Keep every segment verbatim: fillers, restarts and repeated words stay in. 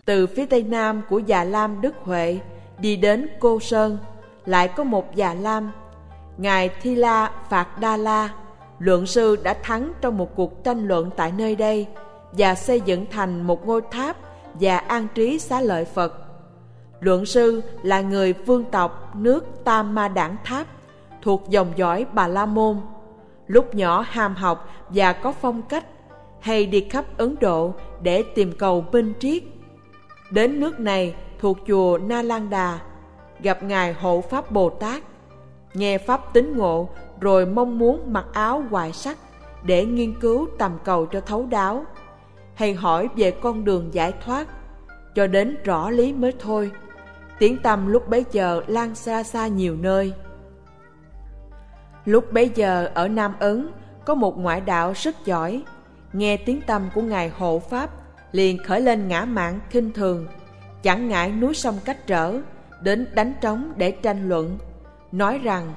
Từ phía tây nam của Già Lam Đức Huệ đi đến Cô Sơn, lại có một Già Lam. Ngài Thi La Phạt Đa La, luận sư đã thắng trong một cuộc tranh luận tại nơi đây và xây dựng thành một ngôi tháp và an trí xá lợi Phật. Luận sư là người vương tộc nước Tam Ma Đản Tháp, thuộc dòng dõi Bà La Môn. Lúc nhỏ ham học và có phong cách, hay đi khắp Ấn Độ để tìm cầu minh triết. Đến nước này thuộc chùa Na Lan Đà, gặp Ngài Hộ Pháp Bồ Tát, nghe pháp tín ngộ, rồi mong muốn mặc áo hoài sắc để nghiên cứu tầm cầu cho thấu đáo, hay hỏi về con đường giải thoát, cho đến rõ lý mới thôi. Tiếng tăm lúc bấy giờ lan xa xa nhiều nơi. Lúc bấy giờ ở Nam Ấn có một ngoại đạo rất giỏi, nghe tiếng tăm của Ngài Hộ Pháp liền khởi lên ngã mạn khinh thường, chẳng ngại núi sông cách trở, đến đánh trống để tranh luận, nói rằng: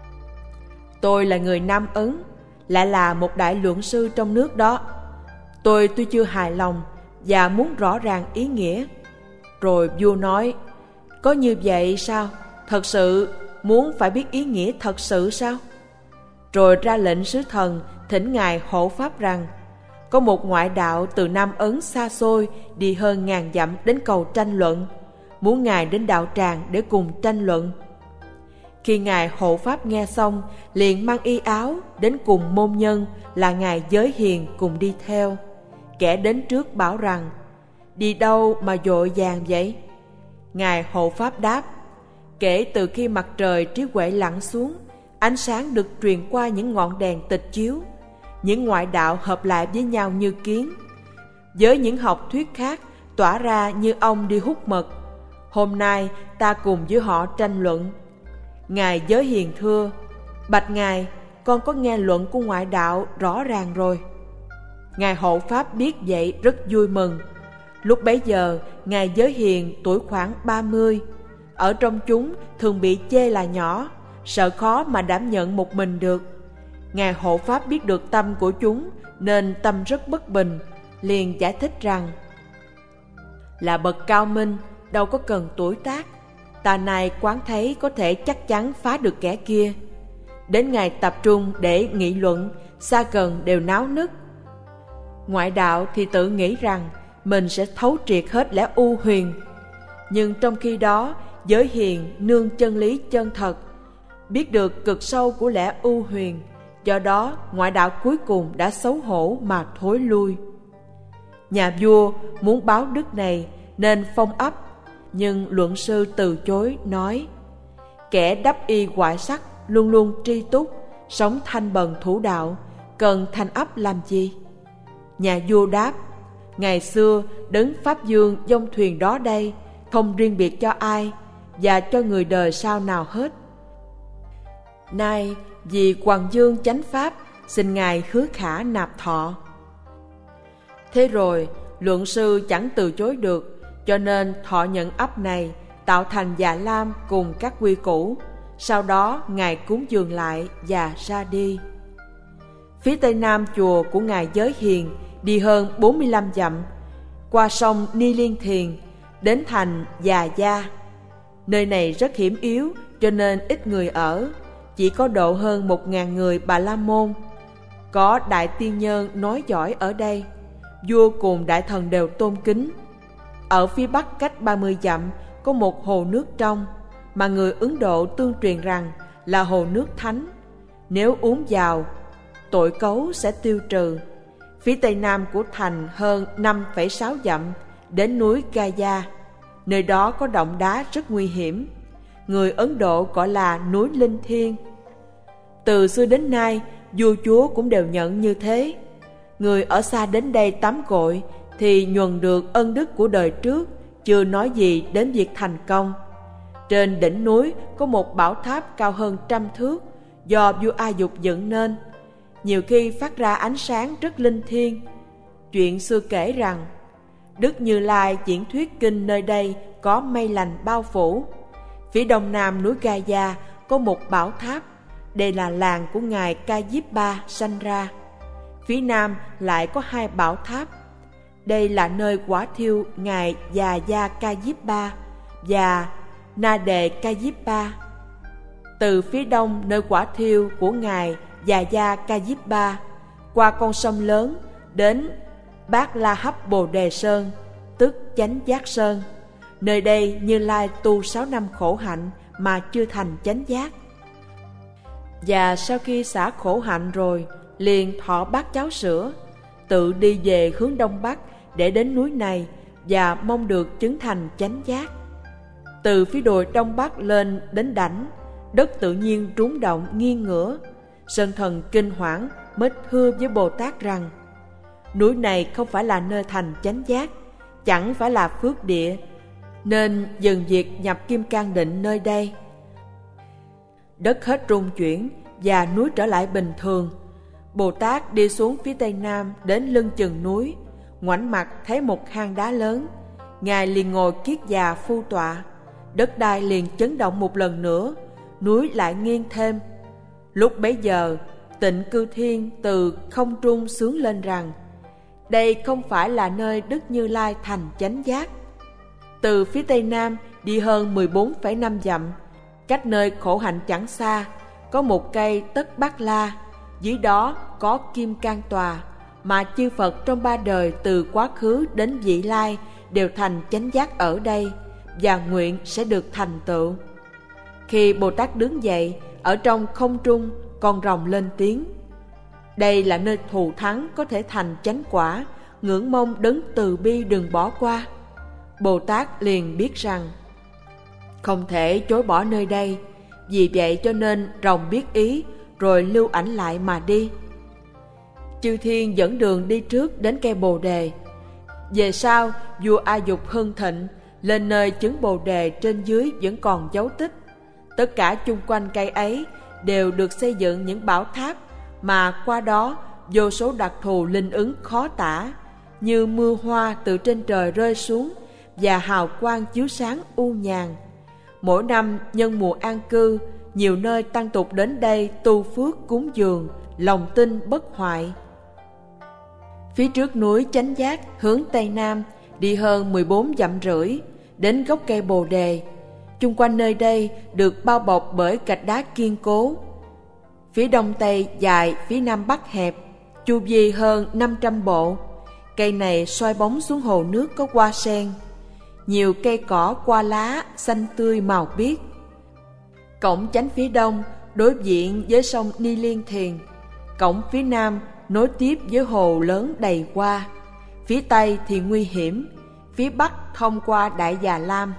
tôi là người Nam Ấn, lại là một đại luận sư trong nước đó. Tôi tuy chưa hài lòng và muốn rõ ràng ý nghĩa. Rồi vua nói: có như vậy sao? Thật sự muốn phải biết ý nghĩa thật sự sao? Rồi ra lệnh sứ thần thỉnh Ngài Hộ Pháp rằng: có một ngoại đạo từ Nam Ấn xa xôi đi hơn ngàn dặm đến cầu tranh luận, muốn Ngài đến đạo tràng để cùng tranh luận. Khi Ngài Hộ Pháp nghe xong, liền mang y áo đến cùng môn nhân là Ngài Giới Hiền cùng đi theo. Kẻ đến trước bảo rằng: đi đâu mà vội vàng vậy? Ngài Hộ Pháp đáp: kể từ khi mặt trời trí huệ lặn xuống, ánh sáng được truyền qua những ngọn đèn tịch chiếu, những ngoại đạo hợp lại với nhau như kiến, với những học thuyết khác tỏa ra như ong đi hút mật. Hôm nay ta cùng với họ tranh luận. Ngài Giới Hiền thưa: bạch Ngài, con có nghe luận của ngoại đạo rõ ràng rồi. Ngài Hộ Pháp biết vậy rất vui mừng. Lúc bấy giờ Ngài Giới Hiền tuổi khoảng ba mươi, ở trong chúng thường bị chê là nhỏ, sợ khó mà đảm nhận một mình được. Ngài Hộ Pháp biết được tâm của chúng nên tâm rất bất bình, liền giải thích rằng: là bậc cao minh, đâu có cần tuổi tác. Ta này quán thấy có thể chắc chắn phá được kẻ kia. Đến ngày tập trung để nghị luận, xa gần đều náo nức. Ngoại đạo thì tự nghĩ rằng mình sẽ thấu triệt hết lẽ u huyền, nhưng trong khi đó Giới Hiền nương chân lý chân thật, biết được cực sâu của lẽ u huyền. Do đó ngoại đạo cuối cùng đã xấu hổ mà thối lui. Nhà vua muốn báo đức này nên phong ấp, nhưng luận sư từ chối, nói: kẻ đắp y ngoại sắc luôn luôn tri túc, sống thanh bần thủ đạo, cần thành ấp làm gì? Nhà vua đáp: ngày xưa đấng Pháp Dương dông thuyền đó đây, không riêng biệt cho ai và cho người đời sau nào hết. Nay vì Hoàng Dương chánh pháp, xin Ngài hứa khả nạp thọ. Thế rồi luận sư chẳng từ chối được, cho nên thọ nhận ấp này, tạo thành Già Lam cùng các quy củ. Sau đó Ngài cúng dường lại và ra đi. Phía tây nam chùa của Ngài Giới Hiền đi hơn bốn mươi lăm dặm, qua sông Ni Liên Thiền, đến thành Già Gia. Nơi này rất hiểm yếu, cho nên ít người ở, chỉ có độ hơn một ngàn người Bà La Môn. Có đại tiên nhân nói giỏi ở đây, vua cùng đại thần đều tôn kính. Ở phía bắc cách ba mươi dặm có một hồ nước trong, mà người Ấn Độ tương truyền rằng là hồ nước thánh. Nếu uống vào, tội cấu sẽ tiêu trừ. Phía tây nam của thành hơn năm phẩy sáu dặm, đến núi Gaya. Nơi đó có động đá rất nguy hiểm, người Ấn Độ gọi là núi Linh Thiên. Từ xưa đến nay, vua chúa cũng đều nhận như thế. Người ở xa đến đây tắm gội thì nhuần được ân đức của đời trước, chưa nói gì đến việc thành công. Trên đỉnh núi có một bảo tháp cao hơn trăm thước, do vua A Dục dựng nên. Nhiều khi phát ra ánh sáng rất linh thiêng. Chuyện xưa kể rằng Đức Như Lai diễn thuyết kinh nơi đây có mây lành bao phủ. Phía đông nam núi Gaya có một bảo tháp, đây là làng của Ngài Ca Diếp Ba sanh ra. Phía nam lại có hai bảo tháp, Đây là nơi quả thiêu ngài Già Gia Ca Diếp Ba và Na Đề Ca Diếp Ba. Từ phía đông nơi quả thiêu của ngài Già Gia Ca Diếp Ba, qua con sông lớn đến Bát La Hấp Bồ Đề Sơn, tức Chánh Giác Sơn. Nơi đây Như Lai tu sáu năm khổ hạnh mà chưa thành chánh giác. Và sau khi xả khổ hạnh rồi, liền thọ bát cháo sữa, tự đi về hướng đông bắc để đến núi này và mong được chứng thành chánh giác. Từ phía đồi đông bắc lên đến đảnh, đất tự nhiên rúng động nghiêng ngửa. Sơn thần kinh hoảng mới thưa với Bồ Tát rằng: núi này không phải là nơi thành chánh giác, chẳng phải là phước địa, nên dừng việc nhập kim cang định nơi đây. Đất hết rung chuyển và núi trở lại bình thường. Bồ Tát đi xuống phía tây nam đến lưng chừng núi, ngoảnh mặt thấy một hang đá lớn. Ngài liền ngồi kiết già phu tọa. Đất đai liền chấn động một lần nữa, núi lại nghiêng thêm. Lúc bấy giờ, Tịnh Cư Thiên từ không trung xướng lên rằng: đây không phải là nơi Đức Như Lai thành chánh giác. Từ phía tây nam đi hơn mười bốn phẩy năm dặm, cách nơi khổ hạnh chẳng xa, có một cây Tất Bát La, dưới đó có Kim Cang Tòa, mà chư Phật trong ba đời từ quá khứ đến vị lai đều thành chánh giác ở đây và nguyện sẽ được thành tựu. Khi Bồ Tát đứng dậy, ở trong không trung còn ròng lên tiếng: đây là nơi thù thắng có thể thành chánh quả, ngưỡng mong đấng từ bi đừng bỏ qua. Bồ Tát liền biết rằng không thể chối bỏ nơi đây, vì vậy cho nên ròng biết ý rồi lưu ảnh lại mà đi. Chư thiên dẫn đường đi trước đến cây bồ đề. Về sau, vua A Dục hưng thịnh, lên nơi chứng bồ đề trên dưới vẫn còn dấu tích. Tất cả chung quanh cây ấy đều được xây dựng những bảo tháp, mà qua đó vô số đặc thù linh ứng khó tả, như mưa hoa từ trên trời rơi xuống và hào quang chiếu sáng u nhàn. Mỗi năm nhân mùa an cư, nhiều nơi tăng tục đến đây tu phước cúng dường, lòng tin bất hoại. Phía trước núi Chánh Giác hướng tây nam đi hơn mười bốn dặm rưỡi, đến gốc cây bồ đề. Chung quanh nơi đây được bao bọc bởi gạch đá kiên cố. Phía đông tây dài, phía nam bắc hẹp, chu vi hơn năm trăm bộ. Cây này soi bóng xuống hồ nước có hoa sen. Nhiều cây cỏ qua lá xanh tươi màu biếc. Cổng chánh phía đông đối diện với sông Ni Liên Thiền. Cổng phía nam nối tiếp với hồ lớn đầy hoa. Phía tây thì nguy hiểm, phía bắc thông qua Đại Già Lam.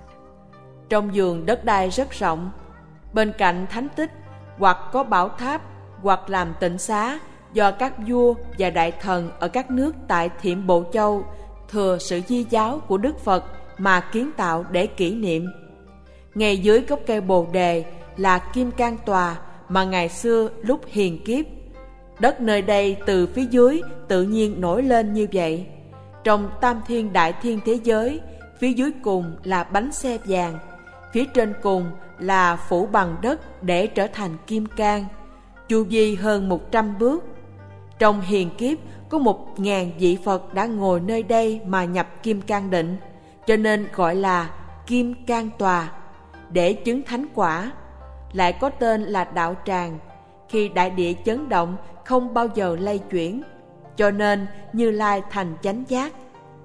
Trong vườn đất đai rất rộng, bên cạnh thánh tích hoặc có bảo tháp hoặc làm tịnh xá do các vua và đại thần ở các nước tại Thiểm Bộ Châu thừa sự di giáo của Đức Phật mà kiến tạo để kỷ niệm. Ngay dưới gốc cây bồ đề là Kim Cang Tòa mà ngày xưa lúc hiền kiếp. Đất nơi đây từ phía dưới tự nhiên nổi lên như vậy. Trong tam thiên đại thiên thế giới, phía dưới cùng là bánh xe vàng, phía trên cùng là phủ bằng đất để trở thành kim cang, chu vi hơn một trăm bước. Trong hiền kiếp có một ngàn vị Phật đã ngồi nơi đây mà nhập kim cang định, cho nên gọi là Kim Cang Tòa, để chứng thánh quả. Lại có tên là đạo tràng, khi đại địa chấn động không bao giờ lay chuyển, cho nên Như Lai thành chánh giác.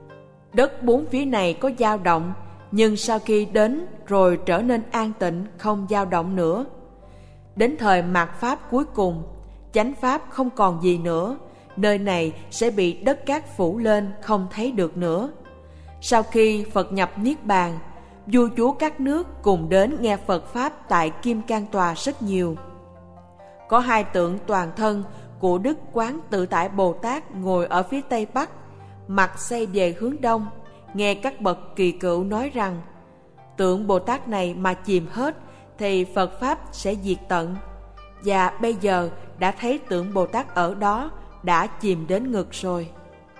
Đất bốn phía này có dao động, nhưng sau khi đến rồi trở nên an tịnh, không dao động nữa. Đến thời mạt pháp cuối cùng, chánh pháp không còn gì nữa, nơi này sẽ bị đất cát phủ lên, không thấy được nữa. Sau khi Phật nhập Niết Bàn, vua chúa các nước cùng đến nghe Phật Pháp tại Kim Cang Tòa rất nhiều. Có hai tượng toàn thân của Đức Quán Tự Tại Bồ Tát ngồi ở phía tây bắc, mặt xây về hướng đông. Nghe các bậc kỳ cựu nói rằng, tượng Bồ Tát này mà chìm hết thì Phật Pháp sẽ diệt tận. Và bây giờ đã thấy tượng Bồ Tát ở đó đã chìm đến ngực rồi.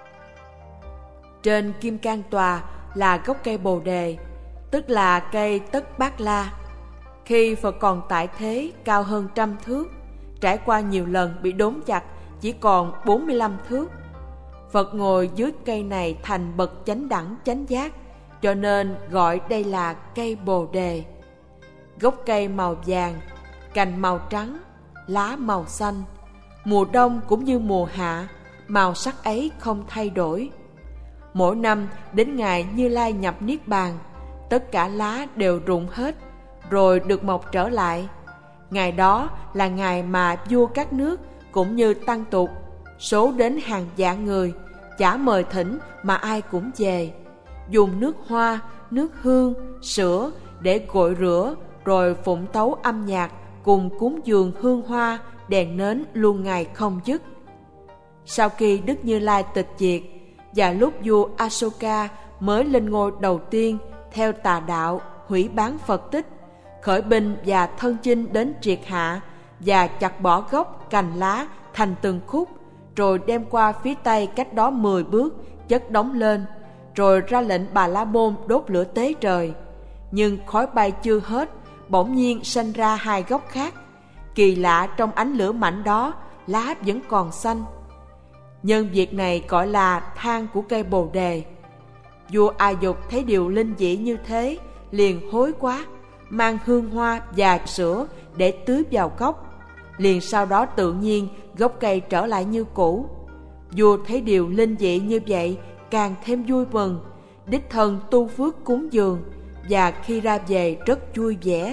Trên Kim Cang Tòa là gốc cây Bồ Đề, tức là cây Tất Bát La. Khi Phật còn tại thế cao hơn trăm thước, trải qua nhiều lần bị đốn chặt chỉ còn bốn mươi lăm thước. Phật ngồi dưới cây này thành bậc chánh đẳng chánh giác, cho nên gọi đây là cây Bồ Đề. Gốc cây màu vàng, cành màu trắng, lá màu xanh. Mùa đông cũng như mùa hạ, màu sắc ấy không thay đổi. Mỗi năm đến ngày Như Lai nhập Niết Bàn, tất cả lá đều rụng hết, rồi được mọc trở lại. Ngày đó là ngày mà vua các nước cũng như tăng tục, số đến hàng vạn người, chả mời thỉnh mà ai cũng về, dùng nước hoa, nước hương, sữa để gội rửa, rồi phụng tấu âm nhạc cùng cúng dường hương hoa, đèn nến luôn ngày không dứt. Sau khi Đức Như Lai tịch diệt, và lúc vua Asoka mới lên ngôi đầu tiên theo tà đạo hủy bán Phật tích, khởi binh và thân chinh đến triệt hạ và chặt bỏ gốc cành lá thành từng khúc, rồi đem qua phía tây cách đó mười bước chất đóng lên, rồi ra lệnh Bà La Môn đốt lửa tế trời. Nhưng khói bay chưa hết, bỗng nhiên sanh ra hai gốc khác. Kỳ lạ, trong ánh lửa mạnh đó, lá vẫn còn xanh. Nhân việc này gọi là than của cây Bồ Đề. Vua A Dục thấy điều linh dị như thế, liền hối quá, mang hương hoa và sữa để tưới vào gốc. Liền sau đó tự nhiên gốc cây trở lại như cũ. Vua thấy điều linh dị như vậy, càng thêm vui mừng, đích thân tu phước cúng dường, và khi ra về rất vui vẻ.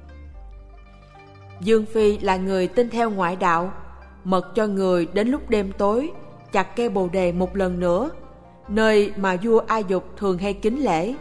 Dương Phi là người tin theo ngoại đạo, mật cho người đến lúc đêm tối chặt cây Bồ Đề một lần nữa, nơi mà vua A Dục thường hay kính lễ.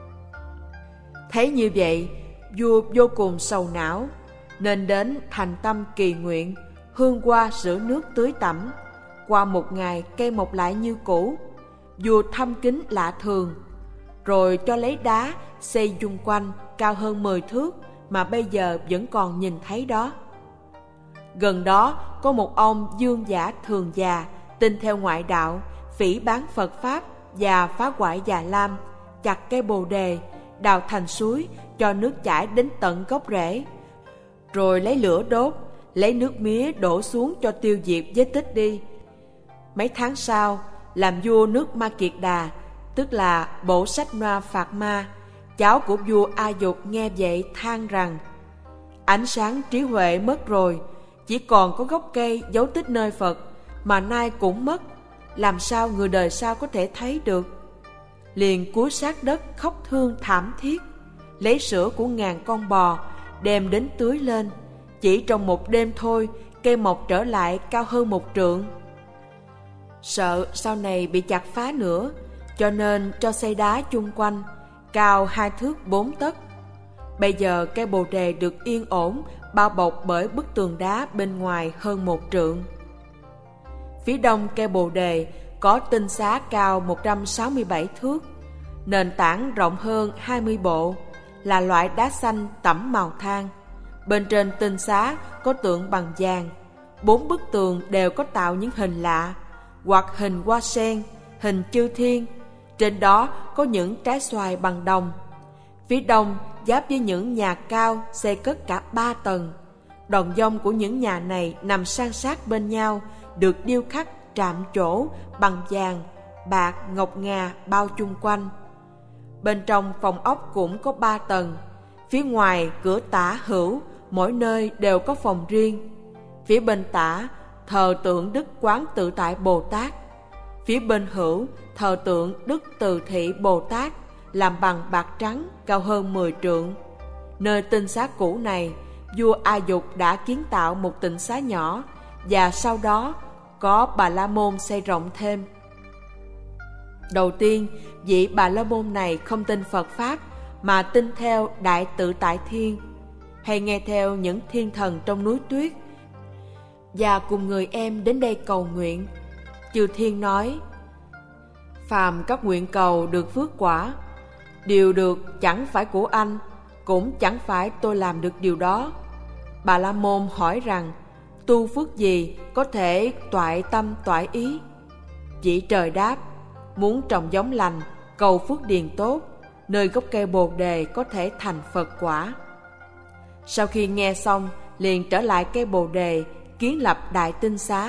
Thấy như vậy, vua vô cùng sầu não, nên đến thành tâm kỳ nguyện, hương hoa rửa nước tưới tẩm. Qua một ngày, cây mọc lại như cũ. Vua thăm kính lạ thường, rồi cho lấy đá xây chung quanh cao hơn mười thước mà bây giờ vẫn còn nhìn thấy đó. Gần đó có một ông dương giả thường già, tin theo ngoại đạo, phỉ báng Phật Pháp và phá hoại Già Lam, chặt cây Bồ Đề, đào thành suối, cho nước chảy đến tận gốc rễ, rồi lấy lửa đốt, lấy nước mía đổ xuống cho tiêu diệt vết tích đi. Mấy tháng sau, làm vua nước Ma Kiệt Đà, tức là Bổ Sách Noa Phạt Ma, cháu của vua A Dục nghe vậy than rằng: ánh sáng trí huệ mất rồi, chỉ còn có gốc cây dấu tích nơi Phật, mà nay cũng mất, làm sao người đời sau có thể thấy được? Liền cúi sát đất khóc thương thảm thiết, lấy sữa của ngàn con bò đem đến tưới lên. Chỉ trong một đêm thôi, cây mọc trở lại cao hơn một trượng. Sợ sau này bị chặt phá nữa, cho nên cho xây đá chung quanh, cao hai thước bốn tấc. Bây giờ cây Bồ Đề được yên ổn, bao bọc bởi bức tường đá bên ngoài hơn một trượng. Phía đông cây Bồ Đề có tinh xá cao một trăm sáu mươi bảy thước, nền tảng rộng hơn hai mươi bộ, là loại đá xanh tẩm màu than. Bên trên tinh xá có tượng bằng vàng, bốn bức tường đều có tạo những hình lạ, hoặc hình hoa sen, hình chư thiên. Trên đó có những trái xoài bằng đồng. Phía đông giáp với những nhà cao xây cất cả ba tầng. Đòn dông của những nhà này nằm san sát bên nhau, được điêu khắc trạm trổ bằng vàng, bạc, ngọc ngà bao chung quanh. Bên trong phòng ốc cũng có ba tầng. Phía ngoài cửa tả hữu, mỗi nơi đều có phòng riêng. Phía bên tả thờ tượng Đức Quán Tự Tại Bồ Tát. Phía bên hữu thờ tượng Đức Từ Thị Bồ Tát, làm bằng bạc trắng, cao hơn mười trượng. Nơi tinh xá cũ này, vua A Dục đã kiến tạo một tịnh xá nhỏ, và sau đó có Bà La Môn xây rộng thêm. Đầu tiên, vị Bà La Môn này không tin Phật Pháp, mà tin theo Đại Tự Tại Thiên, hay nghe theo những thiên thần trong núi tuyết, và cùng người em đến đây cầu nguyện. Chư thiên nói: phàm các nguyện cầu được phước quả, điều được chẳng phải của anh, cũng chẳng phải tôi làm được điều đó. Bà La Môn hỏi rằng: tu phước gì có thể toại tâm toại ý? Vị trời đáp: muốn trồng giống lành, cầu phước điền tốt, nơi gốc cây Bồ Đề có thể thành Phật quả. Sau khi nghe xong, liền trở lại cây Bồ Đề, kiến lập đại tinh xá,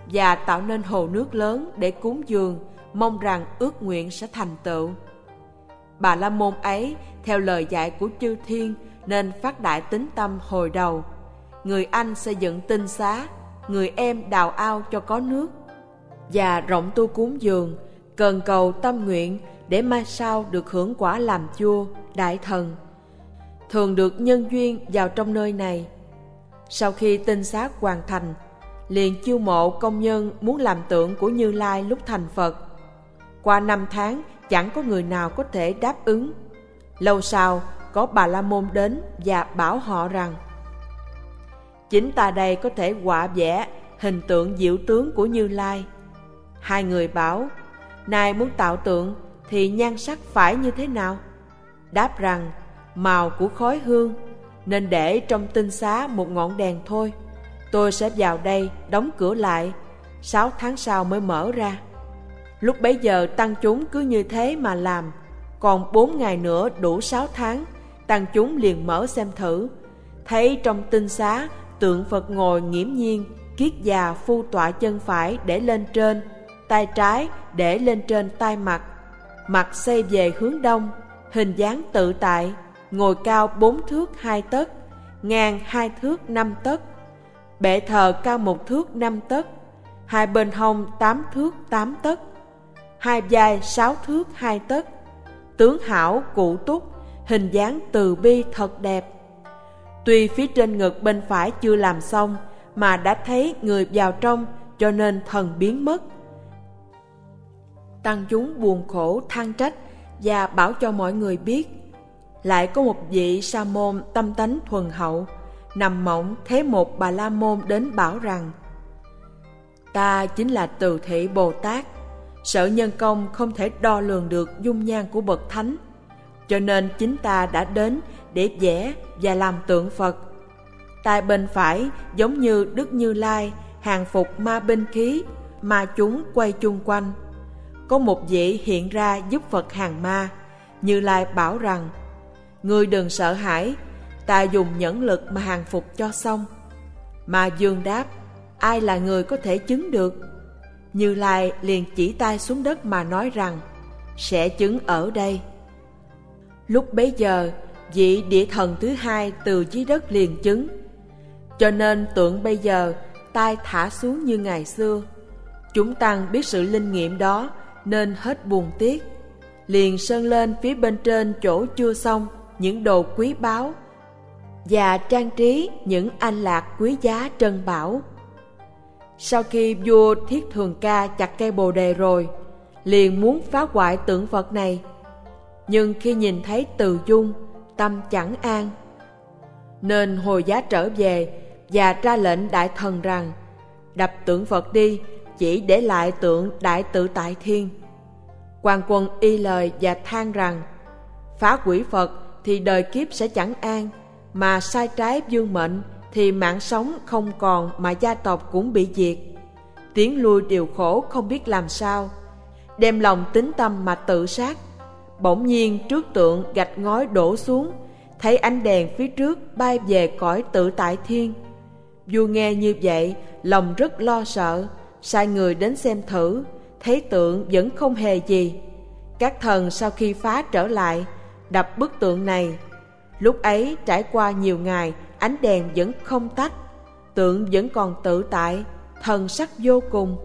và tạo nên hồ nước lớn để cúng dường, mong rằng ước nguyện sẽ thành tựu. Bà La Môn ấy theo lời dạy của chư thiên nên phát đại tín tâm hồi đầu. Người anh xây dựng tinh xá, người em đào ao cho có nước, và rộng tu cúng dường, cần cầu tâm nguyện để mai sau được hưởng quả làm vua, đại thần. Thường được nhân duyên vào trong nơi này. Sau khi tinh xá hoàn thành, liền chiêu mộ công nhân muốn làm tượng của Như Lai lúc thành Phật. Qua năm tháng chẳng có người nào có thể đáp ứng. Lâu sau có Bà La Môn đến và bảo họ rằng: chính ta đây có thể họa vẽ hình tượng diệu tướng của Như Lai. Hai người bảo: nay muốn tạo tượng thì nhan sắc phải như thế nào? Đáp rằng: màu của khói hương, nên để trong tinh xá một ngọn đèn thôi. Tôi sẽ vào đây đóng cửa lại, sáu tháng sau mới mở ra. Lúc bấy giờ tăng chúng cứ như thế mà làm. Còn bốn ngày nữa đủ sáu tháng, tăng chúng liền mở xem thử. Thấy trong tinh xá tượng Phật ngồi nghiễm nhiên, kiết già phu tọa chân phải để lên trên, tay trái để lên trên tay mặt, mặt xây về hướng đông, hình dáng tự tại, ngồi cao bốn thước hai tấc, ngang hai thước năm tấc, bệ thờ cao một thước năm tấc, hai bên hông tám thước tám tấc, hai vai sáu thước hai tấc, tướng hảo cụ túc, hình dáng từ bi thật đẹp. Tuy phía trên ngực bên phải chưa làm xong mà đã thấy người vào trong, cho nên thần biến mất. Tăng chúng buồn khổ than trách và bảo cho mọi người biết. Lại có một vị sa môn tâm tánh thuần hậu nằm mộng thấy một Bà La Môn đến bảo rằng: ta chính là Từ Thị Bồ Tát, sợ nhân công không thể đo lường được dung nhan của bậc thánh, cho nên chính ta đã đến để vẽ và làm tượng Phật. Tay bên phải giống như Đức Như Lai hàng phục ma binh khí, mà chúng quay chung quanh. Có một vị hiện ra giúp Phật hàng ma. Như Lai bảo rằng: ngươi đừng sợ hãi, ta dùng nhẫn lực mà hàng phục cho xong. Ma Dương đáp: ai là người có thể chứng được? Như Lai liền chỉ tay xuống đất mà nói rằng: sẽ chứng ở đây. Lúc bấy giờ, vị địa thần thứ hai từ dưới đất liền chứng. Cho nên tượng bây giờ tay thả xuống như ngày xưa. Chúng tăng biết sự linh nghiệm đó nên hết buồn tiếc, liền sơn lên phía bên trên chỗ chưa xong những đồ quý báu và trang trí những anh lạc quý giá trân bảo. Sau khi vua Thiết Thường Ca chặt cây bồ đề rồi, liền muốn phá hoại tượng Phật này. Nhưng khi nhìn thấy Từ Dung, tâm chẳng an, nên hồi giá trở về và ra lệnh đại thần rằng: đập tượng Phật đi, chỉ để lại tượng Đại Tự Tại Thiên. Quan quân y lời và than rằng: phá hủy Phật thì đời kiếp sẽ chẳng an, mà sai trái vương mệnh thì mạng sống không còn, mà gia tộc cũng bị diệt. Tiến lui điều khổ không biết làm sao, đem lòng tín tâm mà tự sát. Bỗng nhiên trước tượng gạch ngói đổ xuống, thấy ánh đèn phía trước bay về cõi Tự Tại Thiên. Vua nghe như vậy, lòng rất lo sợ, sai người đến xem thử, thấy tượng vẫn không hề gì. Các thần sau khi phá trở lại, đập bức tượng này. Lúc ấy trải qua nhiều ngày, ánh đèn vẫn không tắt, tượng vẫn còn tự tại, thần sắc vô cùng.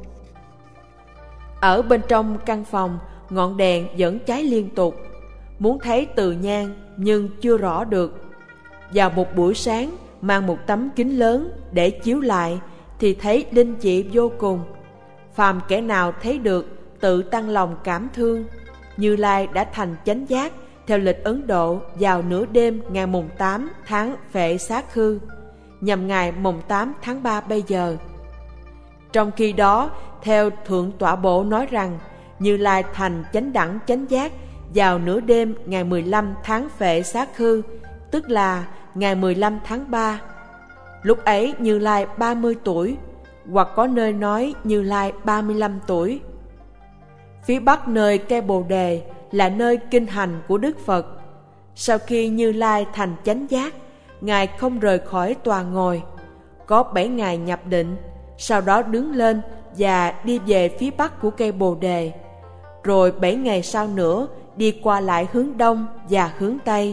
Ở bên trong căn phòng, ngọn đèn vẫn cháy liên tục, muốn thấy từ nhan nhưng chưa rõ được. Vào một buổi sáng, mang một tấm kính lớn để chiếu lại thì thấy linh dị vô cùng. Phàm kẻ nào thấy được tự tăng lòng cảm thương. Như Lai đã thành chánh giác theo lịch Ấn Độ vào nửa đêm ngày mùng tám tháng Phệ Sát Khư, nhằm ngày mùng tám tháng ba bây giờ. Trong khi đó, theo Thượng Tọa Bộ nói rằng Như Lai thành chánh đẳng chánh giác vào nửa đêm ngày mười lăm tháng Phệ Sát Khư, tức là ngày mười lăm tháng ba. Lúc ấy Như Lai ba mươi tuổi, hoặc có nơi nói Như Lai ba mươi lăm tuổi. Phía bắc nơi cây Bồ Đề là nơi kinh hành của Đức Phật. Sau khi Như Lai thành chánh giác, Ngài không rời khỏi tòa ngồi. Có bảy ngày nhập định, sau đó đứng lên và đi về phía bắc của cây Bồ Đề. Rồi bảy ngày sau nữa đi qua lại hướng đông và hướng tây.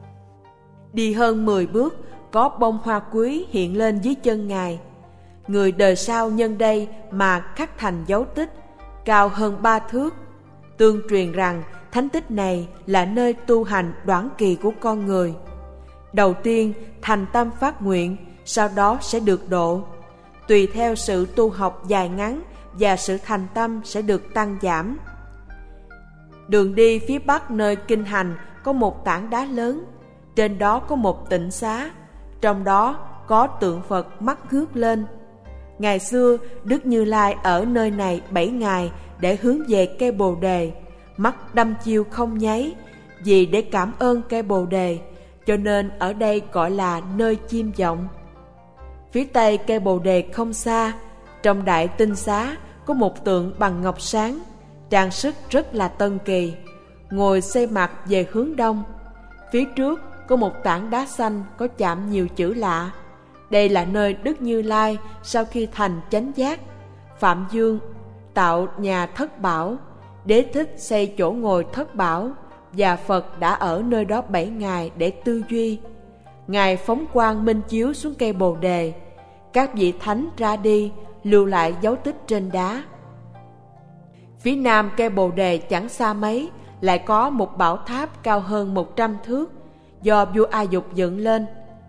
Đi hơn mười bước, có bông hoa quý hiện lên dưới chân Ngài. Người đời sau nhân đây mà khắc thành dấu tích, cao hơn ba thước. Tương truyền rằng thánh tích này là nơi tu hành đoản kỳ của con người. Đầu tiên thành tâm phát nguyện, sau đó sẽ được độ. Tùy theo sự tu học dài ngắn và sự thành tâm sẽ được tăng giảm. Đường đi phía bắc nơi kinh hành có một tảng đá lớn, trên đó có một tịnh xá, trong đó có tượng Phật mắt ngước lên. Ngày xưa Đức Như Lai ở nơi này bảy ngày để hướng về cây Bồ Đề, mắt đăm chiêu không nháy, vì để cảm ơn cây Bồ Đề, cho nên ở đây gọi là nơi chim vọng. Phía tây cây Bồ Đề không xa, trong đại tinh xá có một tượng bằng ngọc sáng, trang sức rất là tân kỳ, ngồi xây mặt về hướng đông. Phía trước có một tảng đá xanh có chạm nhiều chữ lạ. Đây là nơi Đức Như Lai sau khi thành chánh giác, Phạm Dương tạo nhà thất bảo, Đế Thích xây chỗ ngồi thất bảo, và Phật đã ở nơi đó bảy ngày để tư duy. Ngài phóng quang minh chiếu xuống cây Bồ Đề, các vị thánh ra đi, lưu lại dấu tích trên đá. Phía nam cây Bồ Đề chẳng xa mấy, lại có một bảo tháp cao hơn một trăm thước, do vua A Dục dựng lên.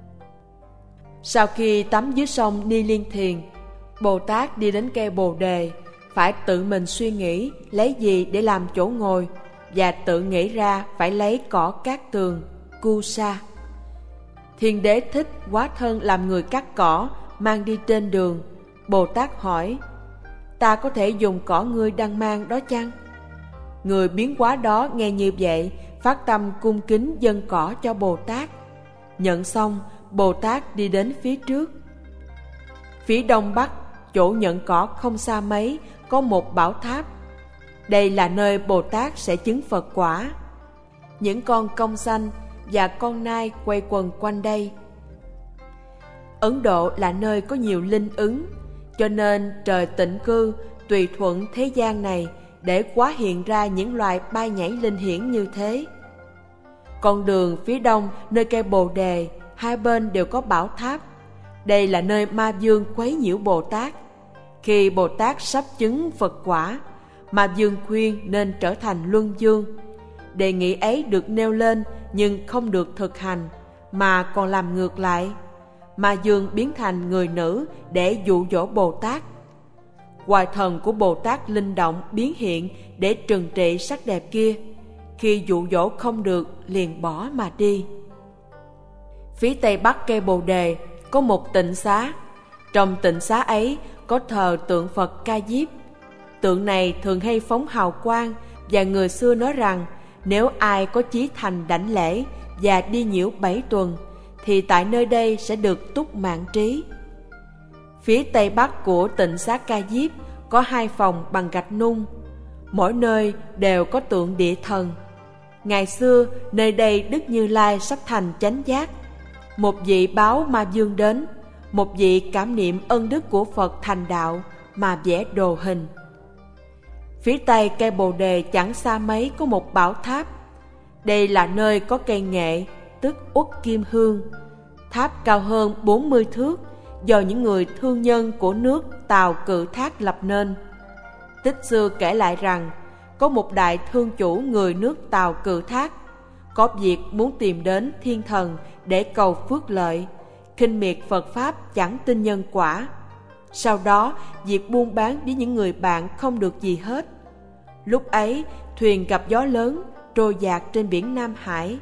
Sau khi tắm dưới sông Ni Liên Thiền, Bồ Tát đi đến cây Bồ Đề, phải tự mình suy nghĩ lấy gì để làm chỗ ngồi, và tự nghĩ ra phải lấy cỏ cát tường, cu sa. Thiên Đế Thích hóa thân làm người cắt cỏ, mang đi trên đường. Bồ Tát hỏi: ta có thể dùng cỏ ngươi đang mang đó chăng? Người biến hóa đó nghe như vậy, phát tâm cung kính dâng cỏ cho Bồ Tát. Nhận xong, Bồ Tát đi đến phía trước. Phía đông bắc, chỗ nhận cỏ không xa mấy, có một bảo tháp. Đây là nơi Bồ Tát sẽ chứng Phật quả. Những con công sanh và con nai quay quần quanh đây. Ấn Độ là nơi có nhiều linh ứng, cho nên trời tịnh cư tùy thuận thế gian này để hóa hiện ra những loài bay nhảy linh hiển như thế. Con đường phía đông nơi cây Bồ Đề, hai bên đều có bảo tháp. Đây là nơi Ma Vương quấy nhiễu Bồ Tát. Khi Bồ Tát sắp chứng Phật quả, Ma Vương khuyên nên trở thành Luân Vương. Đề nghị ấy được nêu lên nhưng không được thực hành, mà còn làm ngược lại. Ma Vương biến thành người nữ để dụ dỗ Bồ Tát. Hoài thần của Bồ Tát linh động biến hiện để trừng trị sắc đẹp kia. Khi dụ dỗ không được, liền bỏ mà đi. Phía tây bắc cây Bồ Đề có một tịnh xá. Trong tịnh xá ấy có thờ tượng Phật Ca Diếp. Tượng này thường hay phóng hào quang, và người xưa nói rằng nếu ai có chí thành đảnh lễ và đi nhiễu bảy tuần, thì tại nơi đây sẽ được túc mạng trí. Phía tây bắc của tịnh xá Ca Diếp có hai phòng bằng gạch nung, mỗi nơi đều có tượng địa thần. Ngày xưa nơi đây Đức Như Lai sắp thành chánh giác. Một vị báo Ma Vương đến, một vị cảm niệm ân đức của Phật thành đạo mà vẽ đồ hình. Phía tây cây Bồ Đề chẳng xa mấy có một bảo tháp. Đây là nơi có cây nghệ, tức uất kim hương. Tháp cao hơn bốn mươi thước, do những người thương nhân của nước Tàu Cự Thác lập nên. Tích xưa kể lại rằng có một đại thương chủ người nước Tàu Cự Thác, có việc muốn tìm đến thiên thần để cầu phước lợi, khinh miệt Phật Pháp, chẳng tin nhân quả. Sau đó việc buôn bán với những người bạn không được gì hết. Lúc ấy thuyền gặp gió lớn, trôi dạt trên biển Nam Hải.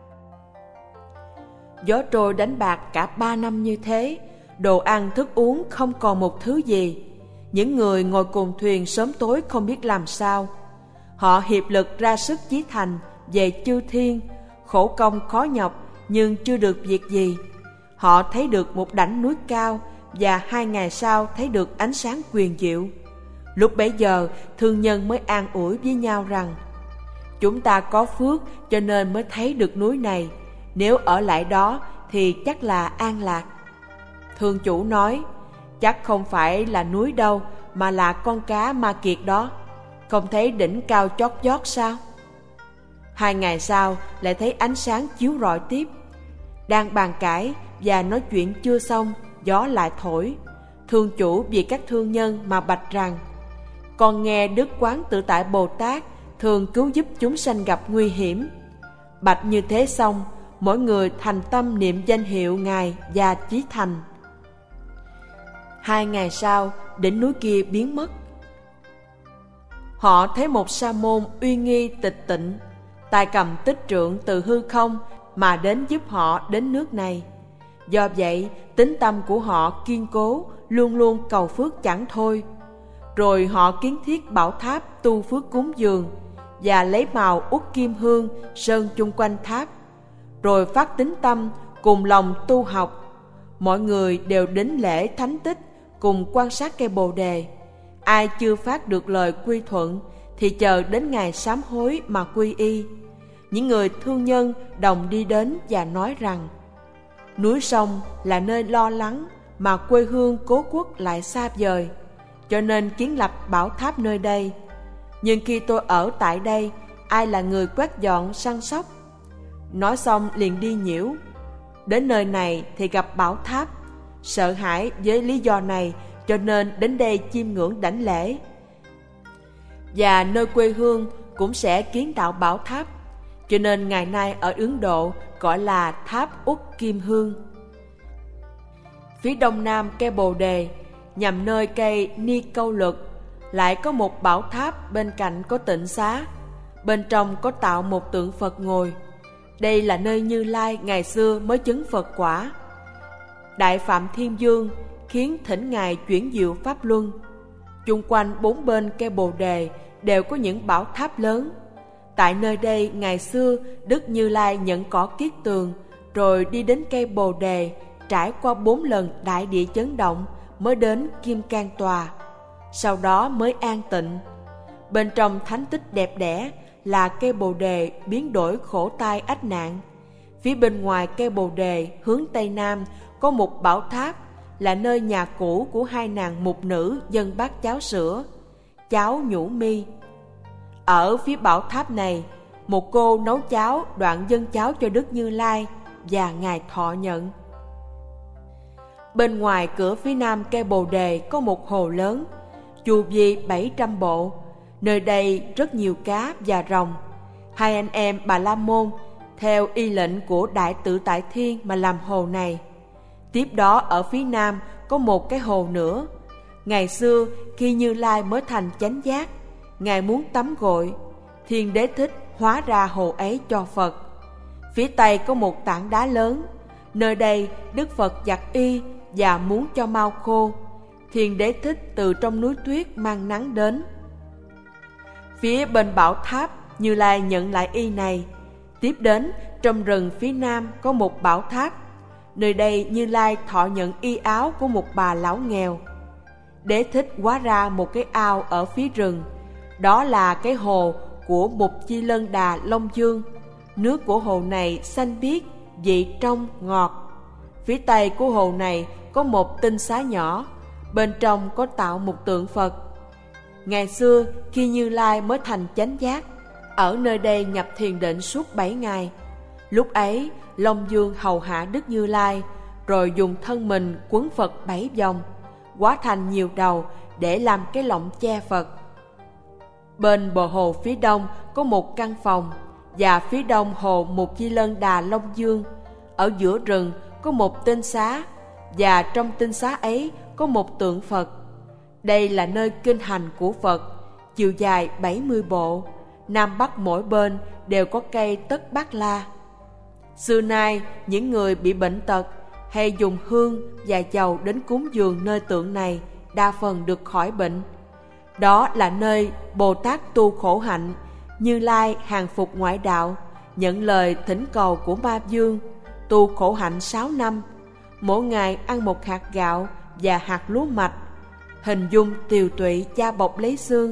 Gió trôi đánh bạc cả ba năm như thế, đồ ăn thức uống không còn một thứ gì. Những người ngồi cùng thuyền sớm tối không biết làm sao. Họ hiệp lực ra sức chí thành về chư thiên, khổ công khó nhọc nhưng chưa được việc gì. Họ thấy được một đảnh núi cao, và hai ngày sau thấy được ánh sáng quyền diệu. Lúc bấy giờ thương nhân mới an ủi với nhau rằng chúng ta có phước cho nên mới thấy được núi này, nếu ở lại đó thì chắc là an lạc. Thương chủ nói, chắc không phải là núi đâu, mà là con cá ma kiệt đó. Không thấy đỉnh cao chót vót sao? Hai ngày sau lại thấy ánh sáng chiếu rọi tiếp. Đang bàn cãi và nói chuyện chưa xong, gió lại thổi. Thương chủ vì các thương nhân mà bạch rằng: con nghe Đức Quán Tự Tại Bồ Tát thường cứu giúp chúng sanh gặp nguy hiểm. Bạch như thế xong, mỗi người thành tâm niệm danh hiệu Ngài và chí thành. Hai ngày sau, đỉnh núi kia biến mất. Họ thấy một sa môn uy nghi tịch tịnh, tay cầm tích trượng từ hư không mà đến giúp họ đến nước này. Do vậy, tín tâm của họ kiên cố, luôn luôn cầu phước chẳng thôi. Rồi họ kiến thiết bảo tháp tu phước cúng dường và lấy màu uất kim hương sơn chung quanh tháp. Rồi phát tín tâm cùng lòng tu học. Mọi người đều đến lễ thánh tích cùng quan sát cây bồ đề. Ai chưa phát được lời quy thuận thì chờ đến ngày sám hối mà quy y. Những người thương nhân đồng đi đến và nói rằng: núi sông là nơi lo lắng mà quê hương cố quốc lại xa vời, cho nên kiến lập bảo tháp nơi đây. Nhưng khi tôi ở tại đây, ai là người quét dọn săn sóc? Nói xong liền đi nhiễu. Đến nơi này thì gặp bảo tháp. Sợ hãi với lý do này cho nên đến đây chiêm ngưỡng đảnh lễ. Và nơi quê hương cũng sẽ kiến tạo bảo tháp, cho nên ngày nay ở Ấn Độ gọi là tháp Uất Kim Hương. Phía đông nam cây bồ đề, nhằm nơi cây ni câu lực, lại có một bảo tháp bên cạnh có tịnh xá. Bên trong có tạo một tượng Phật ngồi. Đây là nơi Như Lai ngày xưa mới chứng Phật quả. Đại Phạm Thiên Dương khiến thỉnh Ngài chuyển diệu Pháp Luân. Chung quanh bốn bên cây bồ đề đều có những bảo tháp lớn. Tại nơi đây ngày xưa Đức Như Lai nhận cỏ kiết tường, rồi đi đến cây bồ đề, trải qua bốn lần đại địa chấn động mới đến Kim Cang Tòa, sau đó mới an tịnh. Bên trong thánh tích đẹp đẽ là cây bồ đề biến đổi khổ tai ách nạn. Phía bên ngoài cây bồ đề hướng tây nam có một bảo tháp, là nơi nhà cũ của hai nàng mục nữ dâng bát cháo sữa, cháo nhũ mi. Ở phía bảo tháp này, một cô nấu cháo đoạn dâng cháo cho Đức Như Lai và Ngài thọ nhận. Bên ngoài cửa phía nam cây bồ đề có một hồ lớn, chu vi bảy trăm bộ. Nơi đây rất nhiều cá và rồng. Hai anh em Bà La Môn theo y lệnh của Đại Tự Tại Thiên mà làm hồ này. Tiếp đó ở phía nam có một cái hồ nữa. Ngày xưa khi Như Lai mới thành chánh giác, Ngài muốn tắm gội, Thiên Đế Thích hóa ra hồ ấy cho Phật. Phía tây có một tảng đá lớn. Nơi đây Đức Phật giặt y và muốn cho mau khô. Thiên Đế Thích từ trong núi tuyết mang nắng đến. Phía bên bảo tháp, Như Lai nhận lại y này. Tiếp đến trong rừng phía nam có một bảo tháp. Nơi đây Như Lai thọ nhận y áo của một bà lão nghèo. Đế Thích hóa ra một cái ao ở phía rừng. Đó là cái hồ của Mục Chi Lân Đà Long Dương. Nước của hồ này xanh biếc, vị trong ngọt. Phía tây của hồ này có một tinh xá nhỏ, bên trong có tạo một tượng Phật. Ngày xưa khi Như Lai mới thành chánh giác, ở nơi đây nhập thiền định suốt bảy ngày. Lúc ấy Long Dương hầu hạ Đức Như Lai, rồi dùng thân mình quấn Phật bảy vòng, hóa thành nhiều đầu để làm cái lọng che Phật. Bên bờ hồ phía đông có một căn phòng, và phía đông hồ Mục Chi Lân Đà Long Dương. Ở giữa rừng có một tinh xá, và trong tinh xá ấy có một tượng Phật. Đây là nơi kinh hành của Phật, chiều dài bảy mươi bộ, nam bắc mỗi bên đều có cây tất bát la. Xưa nay những người bị bệnh tật hay dùng hương và dầu đến cúng dường nơi tượng này đa phần được khỏi bệnh. Đó là nơi Bồ Tát tu khổ hạnh, Như Lai hàng phục ngoại đạo, nhận lời thỉnh cầu của Ma Vương, tu khổ hạnh sáu năm, mỗi ngày ăn một hạt gạo và hạt lúa mạch, hình dung tiều tụy da bọc lấy xương.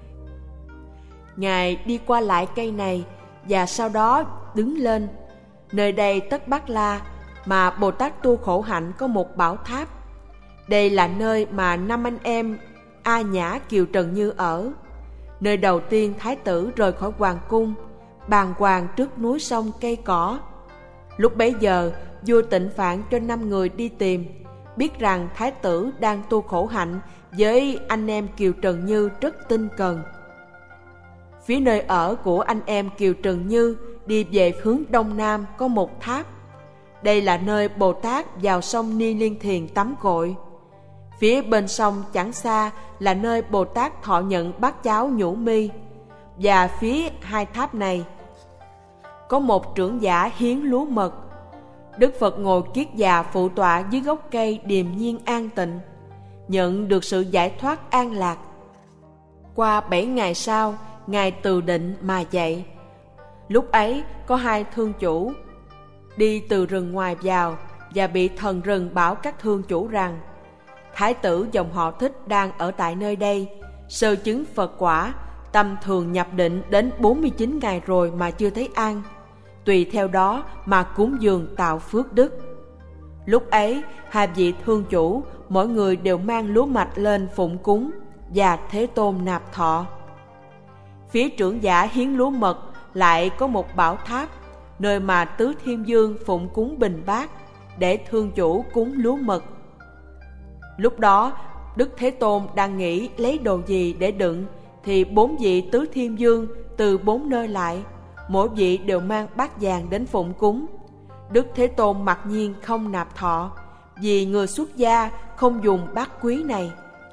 Ngài đi qua lại cây này và sau đó đứng lên. Nơi đây Tất Bát La mà Bồ Tát tu khổ hạnh có một bảo tháp. Đây là nơi mà năm anh em A Nhã Kiều Trần Như ở. Nơi đầu tiên thái tử rời khỏi hoàng cung, bàng hoàng trước núi sông cây cỏ. Lúc bấy giờ, vua Tịnh Phạn cho năm người đi tìm, biết rằng thái tử đang tu khổ hạnh với anh em Kiều Trần Như rất tinh cần. Phía nơi ở của anh em Kiều Trần Như đi về hướng đông nam có một tháp. Đây là nơi Bồ Tát vào sông Ni Liên Thiền tắm gội. Phía bên sông chẳng xa là nơi Bồ Tát thọ nhận bát cháo nhũ mi. Và phía hai tháp này có một trưởng giả hiến lúa mật. Đức Phật ngồi kiết già phụ tọa dưới gốc cây điềm nhiên an tịnh, nhận được sự giải thoát an lạc. Qua bảy ngày sau, Ngài từ định mà dậy. Lúc ấy có hai thương chủ đi từ rừng ngoài vào và bị thần rừng bảo các thương chủ rằng: Thái tử dòng họ Thích đang ở tại nơi đây, sơ chứng Phật quả, tâm thường nhập định đến bốn mươi chín ngày rồi mà chưa thấy ăn. Tùy theo đó mà cúng dường tạo phước đức. Lúc ấy, hai vị thương chủ, mỗi người đều mang lúa mạch lên phụng cúng, và Thế Tôn nạp thọ. Phía trưởng giả hiến lúa mật lại có một bảo tháp, nơi mà Tứ Thiên Vương phụng cúng bình bát, để thương chủ cúng lúa mật. Lúc đó, Đức Thế Tôn đang nghĩ lấy đồ gì để đựng, thì bốn vị Tứ Thiên Vương từ bốn nơi lại, mỗi vị đều mang bát vàng đến phụng cúng. Đức Thế Tôn mặc nhiên không nạp thọ, vì người xuất gia không dùng bát quý này.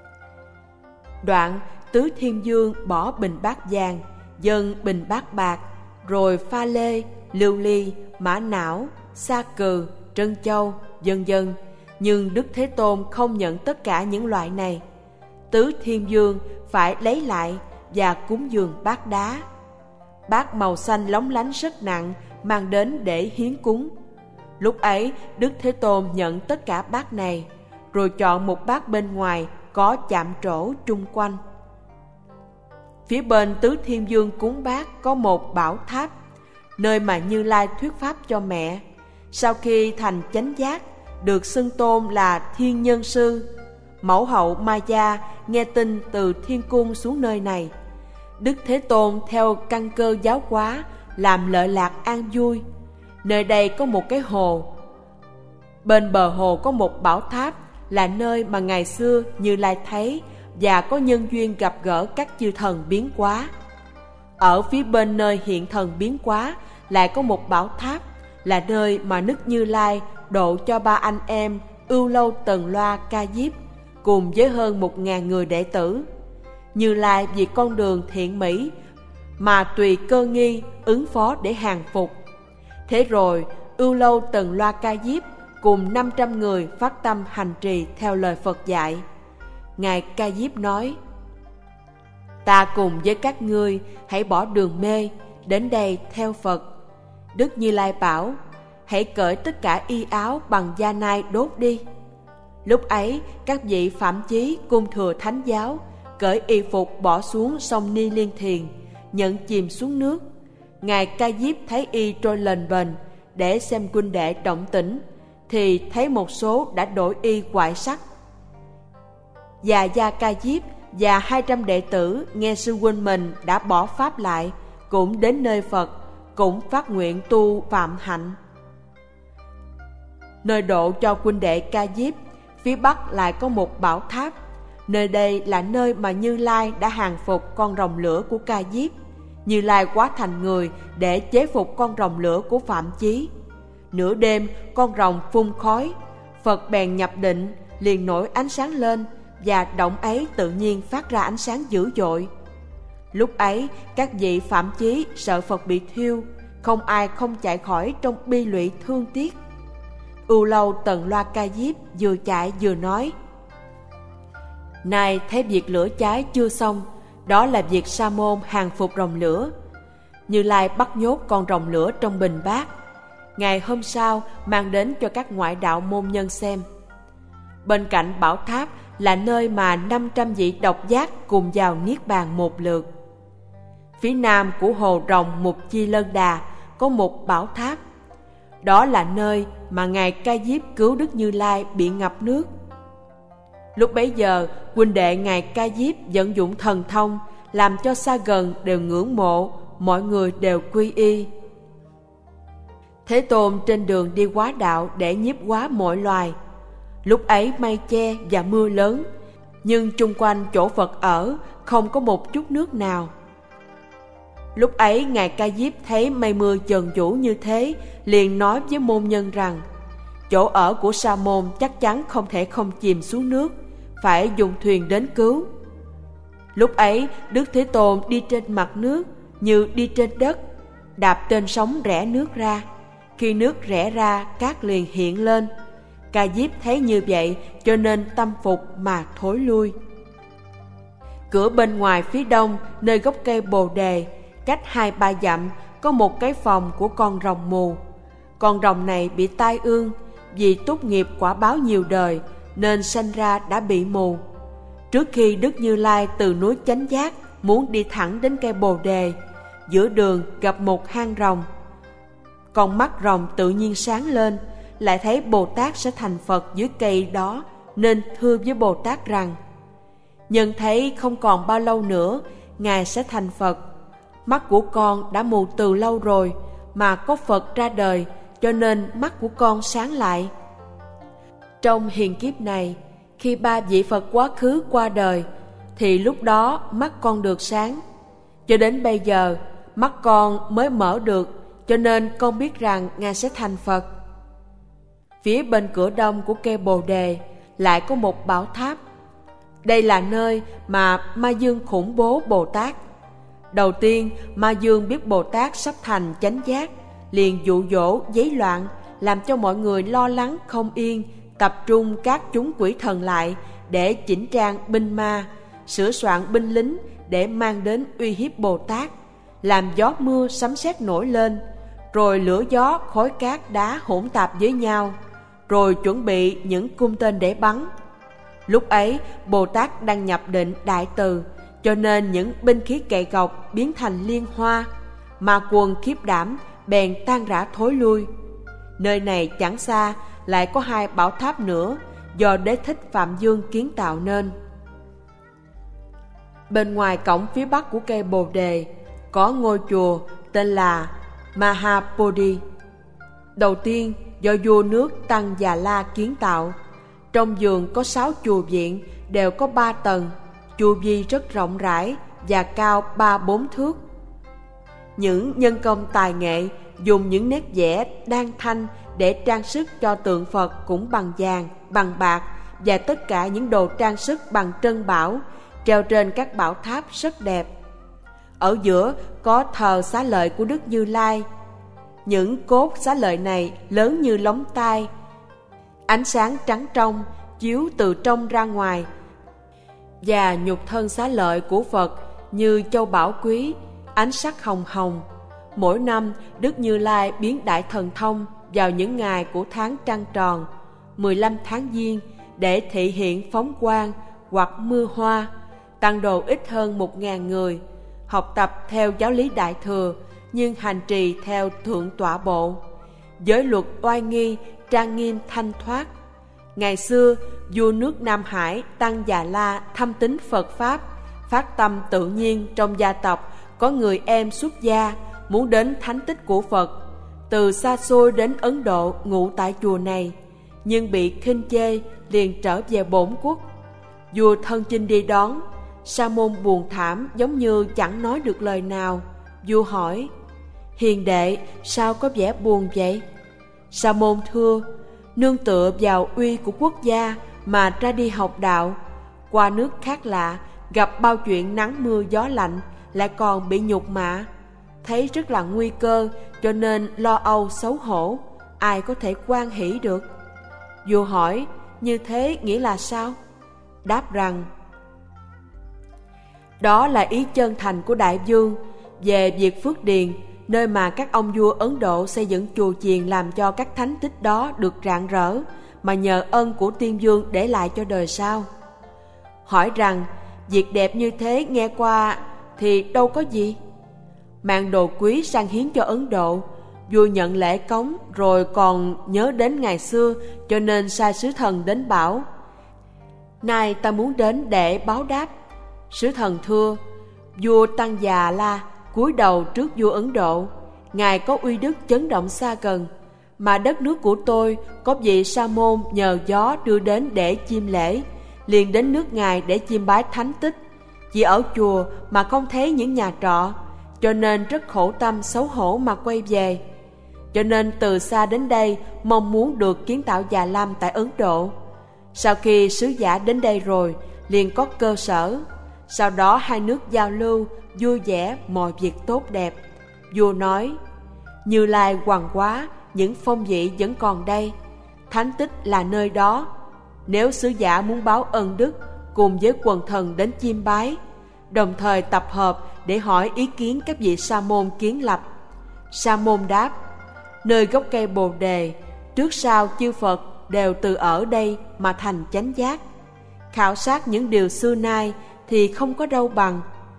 Đoạn Tứ Thiên Vương bỏ bình bát vàng, dâng bình bát bạc, rồi pha lê, lưu ly, mã não, sa cừ, trân châu, vân vân. Nhưng Đức Thế Tôn không nhận tất cả những loại này. Tứ Thiên Vương phải lấy lại và cúng dường bát đá. Bát màu xanh lóng lánh rất nặng, mang đến để hiến cúng. Lúc ấy, Đức Thế Tôn nhận tất cả bát này, rồi chọn một bát bên ngoài có chạm trổ trung quanh. Phía bên Tứ Thiên Vương cúng bát có một bảo tháp, nơi mà Như Lai thuyết pháp cho mẹ. Sau khi thành chánh giác, được xưng tôn là Thiên Nhân Sư. Mẫu hậu Maya nghe tin từ thiên cung xuống nơi này. Đức Thế Tôn theo căn cơ giáo hóa, làm lợi lạc an vui. Nơi đây có một cái hồ. Bên bờ hồ có một bảo tháp, là nơi mà ngày xưa Như Lai thấy và có nhân duyên gặp gỡ các chư thần biến hóa. Ở phía bên nơi hiện thần biến hóa lại có một bảo tháp, là nơi mà Đức Như Lai độ cho ba anh em Ưu Lâu Tần Loa Ca Diếp cùng với hơn một ngàn người đệ tử. Như Lai vì con đường thiện mỹ mà tùy cơ nghi ứng phó để hàng phục. Thế rồi Ưu Lâu Tần Loa Ca Diếp cùng năm trăm người phát tâm hành trì theo lời Phật dạy. Ngài Ca Diếp nói: Ta cùng với các ngươi hãy bỏ đường mê, đến đây theo Phật. Đức Như Lai bảo: Hãy cởi tất cả y áo bằng da nai đốt đi. Lúc ấy, các vị Phạm Chí cung thừa thánh giáo cởi y phục bỏ xuống sông Ni Liên Thiền, nhận chìm xuống nước. Ngài Ca Diếp thấy y trôi lềnh bềnh, để xem huynh đệ động tĩnh, thì thấy một số đã đổi y ngoại sắc. Và Gia Ca Diếp và hai trăm đệ tử nghe sư huynh mình đã bỏ pháp lại, cũng đến nơi Phật, cũng phát nguyện tu phạm hạnh. Nơi độ cho huynh đệ Ca Diếp, phía bắc lại có một bảo tháp. Nơi đây là nơi mà Như Lai đã hàng phục con rồng lửa của Ca Diếp. Như Lai hóa thành người để chế phục con rồng lửa của Phạm Chí. Nửa đêm con rồng phun khói, Phật bèn nhập định, liền nổi ánh sáng lên, và động ấy tự nhiên phát ra ánh sáng dữ dội. Lúc ấy các vị Phạm Chí sợ Phật bị thiêu, không ai không chạy khỏi trong bi lụy thương tiếc. Ưu Lâu Tần Loa Ca Diếp vừa chạy vừa nói: Này thấy việc lửa cháy chưa xong, đó là việc Sa môn hàng phục rồng lửa. Như Lai bắt nhốt con rồng lửa trong bình bát. Ngày hôm sau mang đến cho các ngoại đạo môn nhân xem. Bên cạnh bảo tháp là nơi mà năm trăm vị độc giác cùng vào niết bàn một lượt. Phía nam của hồ rồng Mục Chi Lân Đà có một bảo tháp. Đó là nơi mà Ngài Ca Diếp cứu Đức Như Lai bị ngập nước. Lúc bấy giờ, huynh đệ ngài Ca Diếp vận dụng thần thông, làm cho xa gần đều ngưỡng mộ, mọi người đều quy y. Thế Tôn trên đường đi hóa đạo để nhiếp hóa mọi loài. Lúc ấy mây che và mưa lớn, nhưng chung quanh chỗ Phật ở không có một chút nước nào. Lúc ấy ngài Ca Diếp thấy mây mưa chờn vũ như thế, liền nói với môn nhân rằng: chỗ ở của Sa môn chắc chắn không thể không chìm xuống nước, phải dùng thuyền đến cứu. Lúc ấy Đức Thế Tôn đi trên mặt nước như đi trên đất, đạp trên sóng rẽ nước ra. Khi nước rẽ ra, cát liền hiện lên. Ca Diếp thấy như vậy cho nên tâm phục mà thối lui. Cửa bên ngoài phía đông, nơi gốc cây bồ đề, cách hai ba dặm, có một cái phòng của con rồng mù. Con rồng này bị tai ương, vì túc nghiệp quả báo nhiều đời nên sanh ra đã bị mù. Trước khi Đức Như Lai từ núi Chánh Giác muốn đi thẳng đến cây bồ đề, giữa đường gặp một hang rồng. Con mắt rồng tự nhiên sáng lên, lại thấy Bồ Tát sẽ thành Phật dưới cây đó, nên thưa với Bồ Tát rằng: nhân thấy không còn bao lâu nữa Ngài sẽ thành Phật. Mắt của con đã mù từ lâu rồi, mà có Phật ra đời, cho nên mắt của con sáng lại. Trong hiền kiếp này, khi ba vị Phật quá khứ qua đời, thì lúc đó mắt con được sáng. Cho đến bây giờ, mắt con mới mở được, cho nên con biết rằng Ngài sẽ thành Phật. Phía bên cửa đông của cây bồ đề lại có một bảo tháp. Đây là nơi mà Ma Dương khủng bố Bồ Tát. Đầu tiên, Ma Dương biết Bồ Tát sắp thành chánh giác, liền dụ dỗ giấy loạn, làm cho mọi người lo lắng không yên, tập trung các chúng quỷ thần lại để chỉnh trang binh ma, sửa soạn binh lính để mang đến uy hiếp Bồ Tát, làm gió mưa sấm sét nổi lên, rồi lửa gió khói cát đá hỗn tạp với nhau, rồi chuẩn bị những cung tên để bắn. Lúc ấy Bồ Tát đang nhập định đại từ, cho nên những binh khí kệ gọc biến thành liên hoa, mà quần khiếp đảm bèn tan rã thối lui. Nơi này chẳng xa lại có hai bảo tháp nữa, do Đế Thích Phạm Dương kiến tạo nên. Bên ngoài cổng phía bắc của cây bồ đề có ngôi chùa tên là Mahapodhi. Đầu tiên do vua nước Tăng Già La kiến tạo. Trong vườn có sáu chùa viện, đều có ba tầng. Chùa vi rất rộng rãi và cao ba bốn thước. Những nhân công tài nghệ dùng những nét vẽ đan thanh để trang sức cho tượng Phật cũng bằng vàng, bằng bạc và tất cả những đồ trang sức bằng trân bảo, treo trên các bảo tháp rất đẹp. Ở giữa có thờ xá lợi của Đức Như Lai. Những cốt xá lợi này lớn như lóng tay, ánh sáng trắng trong chiếu từ trong ra ngoài, và nhục thân xá lợi của Phật như châu bảo quý, ánh sắc hồng hồng. Mỗi năm Đức Như Lai biến đại thần thông vào những ngày của tháng trăng tròn, mười lăm tháng Giêng, để thị hiện phóng quang hoặc mưa hoa. Tăng đồ ít hơn một ngàn người, học tập theo giáo lý Đại Thừa, nhưng hành trì theo Thượng Tọa Bộ. Giới luật oai nghi, trang nghiêm thanh thoát. Ngày xưa, vua nước Nam Hải Tăng Già La thâm tín Phật Pháp, phát tâm tự nhiên trong gia tộc có người em xuất gia muốn đến thánh tích của Phật, từ xa xôi đến Ấn Độ ngụ tại chùa này, nhưng bị khinh chê, liền trở về bổn quốc. Vua thân chinh đi đón, Sa môn buồn thảm giống như chẳng nói được lời nào. Vua hỏi: hiền đệ, sao có vẻ buồn vậy? Sa môn thưa: nương tựa vào uy của quốc gia mà ra đi học đạo, qua nước khác lạ, gặp bao chuyện nắng mưa gió lạnh, lại còn bị nhục mạ, thấy rất là nguy cơ, cho nên lo âu xấu hổ, ai có thể hoan hỷ được? Vua hỏi: như thế nghĩa là sao? Đáp rằng: đó là ý chân thành của đại vương về việc Phước Điền, nơi mà các ông vua Ấn Độ xây dựng chùa chiền làm cho các thánh tích đó được rạng rỡ, mà nhờ ân của Tiên Vương để lại cho đời sau. Hỏi rằng: việc đẹp như thế nghe qua thì đâu có gì. Mang đồ quý sang hiến cho Ấn Độ, vua nhận lễ cống, rồi còn nhớ đến ngày xưa, cho nên sai sứ thần đến bảo: Nay ta muốn đến để báo đáp. Sứ thần thưa, vua Tăng Già La cúi đầu trước vua Ấn Độ. Ngài có uy đức chấn động xa gần, mà đất nước của tôi có vị sa môn nhờ gió đưa đến để chiêm lễ, liền đến nước Ngài để chiêm bái thánh tích. Chỉ ở chùa mà không thấy những nhà trọ, cho nên rất khổ tâm xấu hổ mà quay về. Cho nên từ xa đến đây mong muốn được kiến tạo Già Lam tại Ấn Độ. Sau khi sứ giả đến đây rồi, liền có cơ sở. Sau đó hai nước giao lưu vui vẻ, mọi việc tốt đẹp. Vua nói, Như Lai hoàng quá, những phong vị vẫn còn đây, thánh tích là nơi đó. Nếu sứ giả muốn báo ân đức, cùng với quần thần đến chiêm bái, đồng thời tập hợp để hỏi ý kiến các vị sa môn kiến lập. Sa môn đáp, nơi gốc cây Bồ Đề, trước sau chư Phật đều từ ở đây mà thành chánh giác. Khảo sát những điều xưa nay thì không có đâu bằng.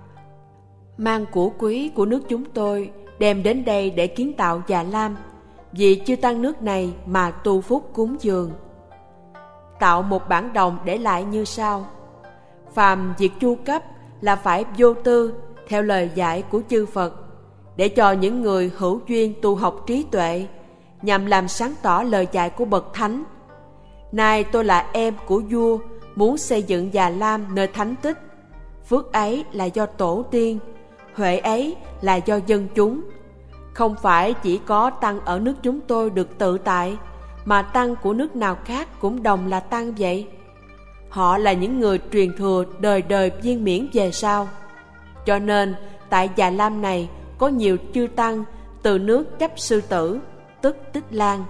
Mang của quý của nước chúng tôi đem đến đây để kiến tạo Già Lam, vì chư tăng nước này mà tu phúc cúng dường. Tạo một bản đồng để lại như sau: phàm việc chu cấp là phải vô tư theo lời dạy của chư Phật, để cho những người hữu duyên tu học trí tuệ, nhằm làm sáng tỏ lời dạy của bậc thánh. Nay tôi là em của vua, muốn xây dựng Già Lam nơi thánh tích. Phước ấy là do tổ tiên, huệ ấy là do dân chúng. Không phải chỉ có tăng ở nước chúng tôi được tự tại, mà tăng của nước nào khác cũng đồng là tăng vậy. Họ là những người truyền thừa đời đời viên miễn về sau. Cho nên tại Già Lam này có nhiều chư tăng từ nước Chấp Sư Tử, tức Tích Lan.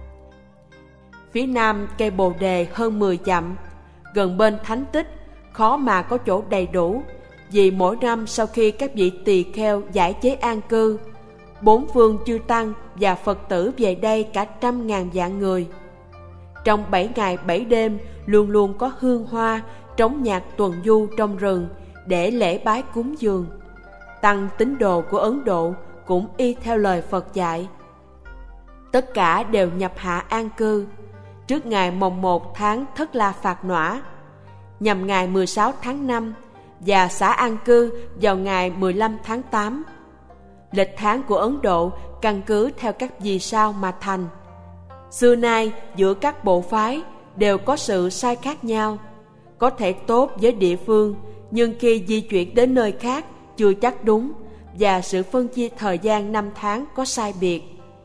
Phía nam cây Bồ Đề hơn mười dặm, gần bên thánh tích, khó mà có chỗ đầy đủ, vì mỗi năm sau khi các vị tỳ kheo giải chế an cư, bốn phương chư tăng và Phật tử về đây cả trăm ngàn vạn người. Trong bảy ngày bảy đêm luôn luôn có hương hoa, trống nhạc tuần du trong rừng để lễ bái cúng dường. Tăng tín đồ của Ấn Độ cũng y theo lời Phật dạy. Tất cả đều nhập hạ an cư trước ngày mồng một tháng Thất La Phạt Nỏa, nhằm ngày mười sáu tháng năm, và xả an cư vào ngày mười lăm tháng tám. Lịch tháng của Ấn Độ căn cứ theo các vì sao mà thành. Xưa nay giữa các bộ phái đều có sự sai khác nhau, có thể tốt với địa phương, nhưng khi di chuyển đến nơi khác chưa chắc đúng, và sự phân chia thời gian năm tháng có sai biệt.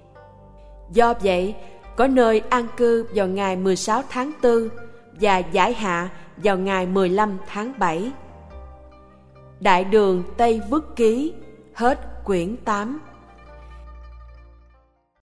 Do vậy, có nơi an cư vào ngày mười sáu tháng tư và giải hạ vào ngày mười lăm tháng bảy. Đại đường Tây Vức Ký. Hết quyển tám.